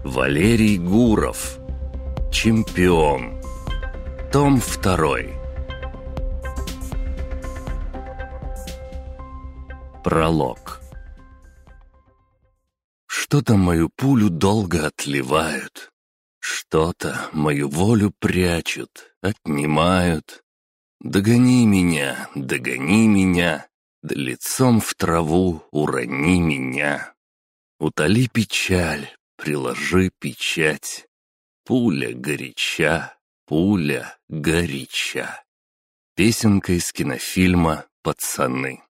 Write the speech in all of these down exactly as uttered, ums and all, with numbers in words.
Валерий Гуров. Чемпион. Том второй. Пролог. Что-то мою пулю долго отливают, что-то мою волю прячут, отнимают. Догони меня, догони меня, да лицом в траву урони меня. Утоли печаль, приложи печать. Пуля горяча, пуля горяча. Песенка из кинофильма «Пацаны».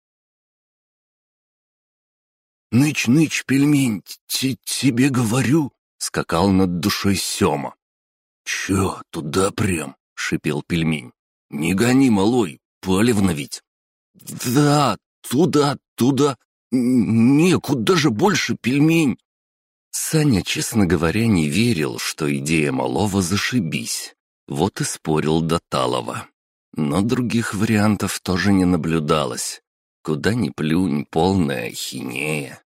«Ныч-ныч, пельмень, тебе говорю!» — скакал над душой Сёма. «Чё, туда прям?» — шипел пельмень. «Не гони, малой, палевно ведь!» «Да, туда, туда! Не, куда же больше, пельмень!» Саня, честно говоря, не верил, что идея малого зашибись. Вот и спорил до талого. Но других вариантов тоже не наблюдалось. Куда ни плюнь, полная ахинея.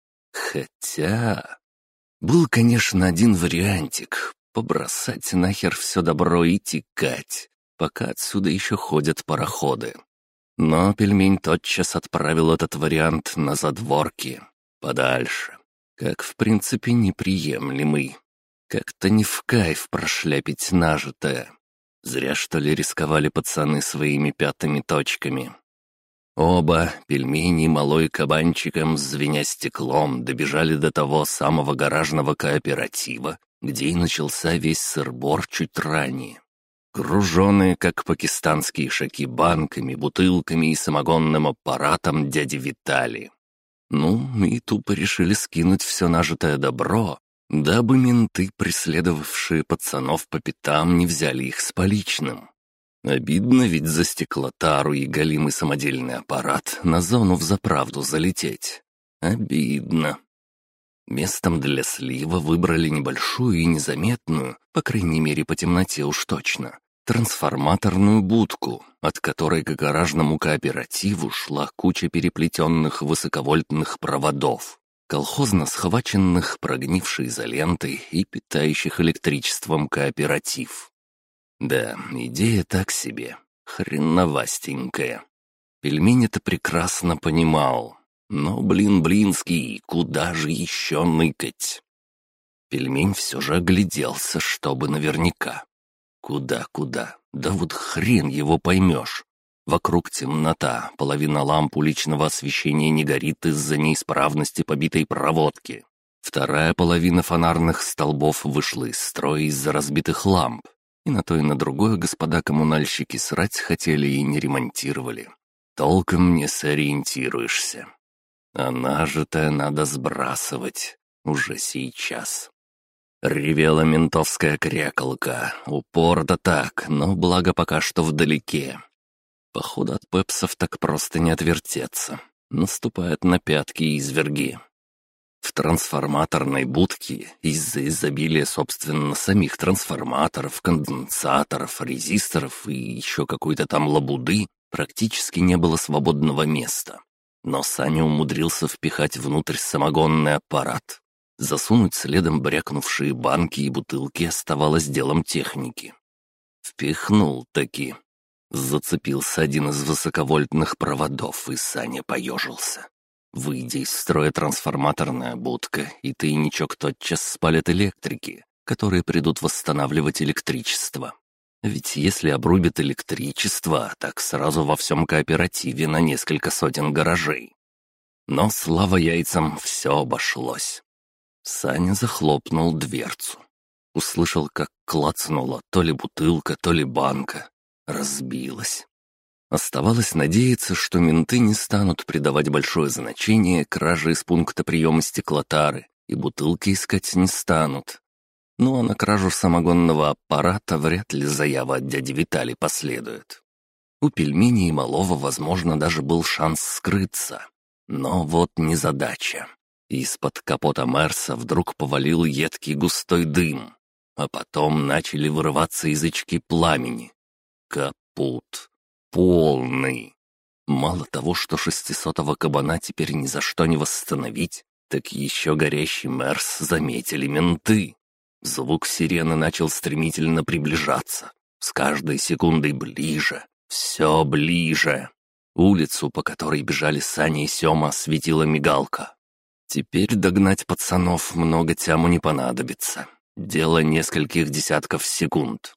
Хотя... Был, конечно, один вариантик — побросать нахер все добро и текать, пока отсюда еще ходят пароходы. Но пельмень тотчас отправил этот вариант на задворки, подальше, как, в принципе, неприемлемый. Как-то не в кайф прошляпить нажитое. Зря, что ли, рисковали пацаны своими пятыми точками. Оба, пельмени и малой кабанчиком, звеня стеклом, добежали до того самого гаражного кооператива, где и начался весь сыр-бор чуть ранее. Груженные, как пакистанские шаки, банками, бутылками и самогонным аппаратом дяди Витали. Ну, и тупо решили скинуть все нажитое добро, дабы менты, преследовавшие пацанов по пятам, не взяли их с поличным. Обидно ведь за стеклотару и голимый самодельный аппарат на зону взаправду залететь. Обидно. Местом для слива выбрали небольшую и незаметную, по крайней мере по темноте уж точно, трансформаторную будку, от которой к гаражному кооперативу шла куча переплетенных высоковольтных проводов, колхозно схваченных, прогнившей изолентой и питающих электричеством кооператив. Да, идея так себе, хреновастенькая. Пельмень это прекрасно понимал. Но, блин, блинский, куда же еще ныкать? Пельмень все же огляделся, чтобы наверняка. Куда-куда? Да вот хрен его поймешь. Вокруг темнота, половина ламп уличного освещения не горит из-за неисправности побитой проводки. Вторая половина фонарных столбов вышла из строя из-за разбитых ламп. И на то и на другое господа коммунальщики срать хотели и не ремонтировали. Толком не сориентируешься. А нажитое надо сбрасывать. Уже сейчас. Ревела ментовская крякалка. Упор-то так, но благо пока что вдалеке. Походу от пепсов так просто не отвертеться. Наступают на пятки изверги. В трансформаторной будке из-за изобилия, собственно, самих трансформаторов, конденсаторов, резисторов и еще какой-то там лабуды практически не было свободного места. Но Саня умудрился впихать внутрь самогонный аппарат. Засунуть следом брякнувшие банки и бутылки оставалось делом техники. Впихнул таки. Зацепился один из высоковольтных проводов, и Саня поежился. Выйдя из строя трансформаторная будка, и тайничок тотчас спалят электрики, которые придут восстанавливать электричество. Ведь если обрубят электричество, так сразу во всем кооперативе на несколько сотен гаражей. Но, слава яйцам, все обошлось. Саня захлопнул дверцу. Услышал, как клацнула то ли бутылка, то ли банка. Разбилась. Оставалось надеяться, что менты не станут придавать большое значение краже из пункта приема стеклотары и бутылки искать не станут. Ну а на кражу самогонного аппарата вряд ли заява от дяди Витали последует. У пельменей и малого, возможно, даже был шанс скрыться. Но вот незадача. Из-под капота Мерса вдруг повалил едкий густой дым, а потом начали вырываться язычки пламени. Капут. Полный. Мало того, что шестисотого кабана теперь ни за что не восстановить, Так еще горящий Мерс заметили менты. Звук сирены начал стремительно приближаться. С каждой секундой ближе, все ближе. Улицу, по которой бежали Саня и Сема, осветила мигалка. Теперь догнать пацанов много тяму не понадобится. Дело нескольких десятков секунд.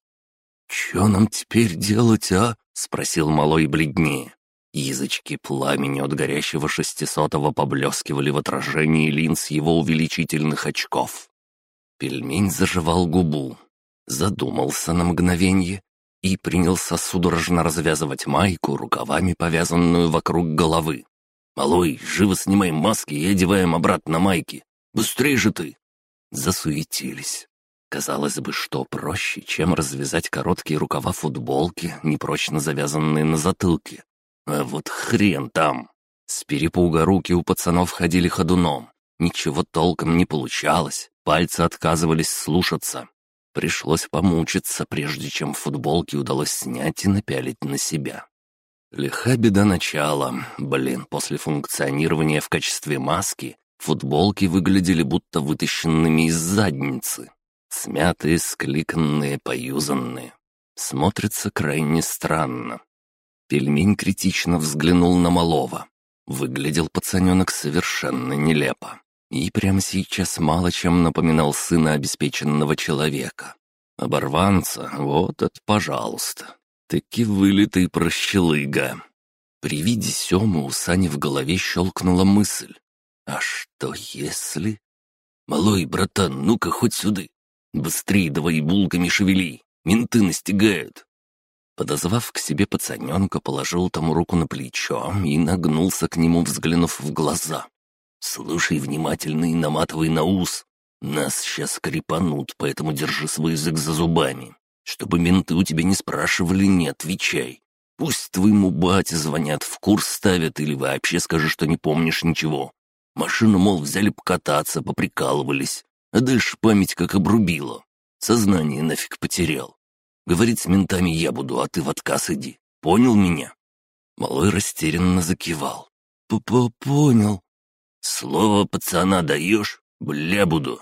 «Че нам теперь делать, а?» — спросил малой бледнее. Язычки пламени от горящего шестисотого поблескивали в отражении линз его увеличительных очков. Пельмень заживал губу, задумался на мгновенье и принялся судорожно развязывать майку, рукавами повязанную вокруг головы. «Малой, живо снимаем маски и одеваем обратно майки! Быстрей же ты!» Засуетились. Казалось бы, что проще, чем развязать короткие рукава футболки, непрочно завязанные на затылке. А вот хрен там! С перепуга руки у пацанов ходили ходуном. Ничего толком не получалось, пальцы отказывались слушаться. Пришлось помучиться, прежде чем футболки удалось снять и напялить на себя. Лиха беда начала. Блин, после функционирования в качестве маски футболки выглядели будто вытащенными из задницы. Смятые, скликанные, поюзанные. Смотрится крайне странно. Пельмень критично взглянул на малого. Выглядел пацаненок совершенно нелепо. И прямо сейчас мало чем напоминал сына обеспеченного человека. Оборванца, вот это пожалуйста. Таки вылитый прощелыга. При виде Семы у Сани в голове щелкнула мысль. А что если... «Малой, братан, ну-ка хоть сюда. Быстрее давай булками шевели, менты настигают». Подозвав к себе пацаненка, положил тому руку на плечо и нагнулся к нему, взглянув в глаза. «Слушай внимательно и наматывай на ус. Нас сейчас крепанут, поэтому держи свой язык за зубами. Чтобы менты у тебя не спрашивали, не отвечай. Пусть твоему бате звонят, в курс ставят или вообще скажи, что не помнишь ничего. Машину, мол, взяли покататься, поприкалывались, а дальше память как обрубила. Сознание нафиг потерял. Говорить с ментами я буду, а ты в отказ иди. Понял меня?» Малой растерянно закивал. «П-п-понял». «Слово пацана даешь? Бля буду».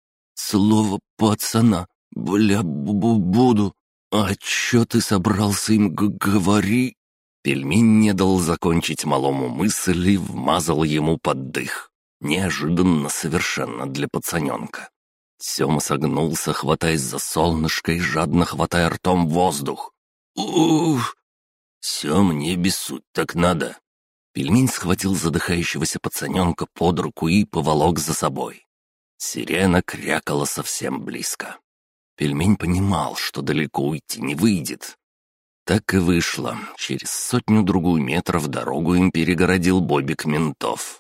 «Слово пацана? Бля бу буду. А чё ты собрался им г говори?» Пельмень не дал закончить малому мысль и вмазал ему под дых. Неожиданно совершенно для пацаненка. Сема согнулся, хватаясь за солнышко и жадно хватая ртом воздух. «Ух!» «Сем, не обессудь, так надо!» Пельмень схватил задыхающегося пацаненка под руку и поволок за собой. Сирена крякала совсем близко. Пельмень понимал, что далеко уйти не выйдет. Так и вышло. Через сотню-другую метров дорогу им перегородил бобик ментов.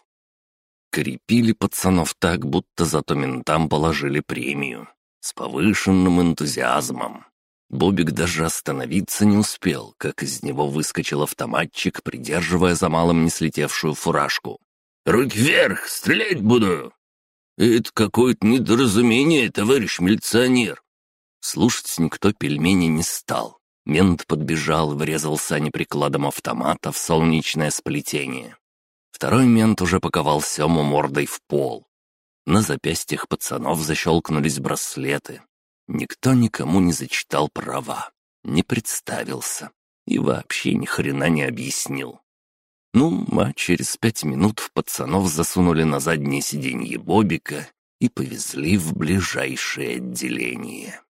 Крепили пацанов так, будто зато ментам положили премию. С повышенным энтузиазмом. Бобик даже остановиться не успел, как из него выскочил автоматчик, придерживая за малым не слетевшую фуражку. «Руки вверх! Стрелять буду!» «Это какое-то недоразумение, товарищ милиционер!» Слушать никто пельмени не стал. Мент подбежал и врезал Сане прикладом автомата в солнечное сплетение. Второй мент уже паковал Сему мордой в пол. На запястьях пацанов защелкнулись браслеты. Никто никому не зачитал права, не представился и вообще ни хрена не объяснил. Ну, а через пять минут пацанов засунули на заднее сиденье бобика и повезли в ближайшее отделение.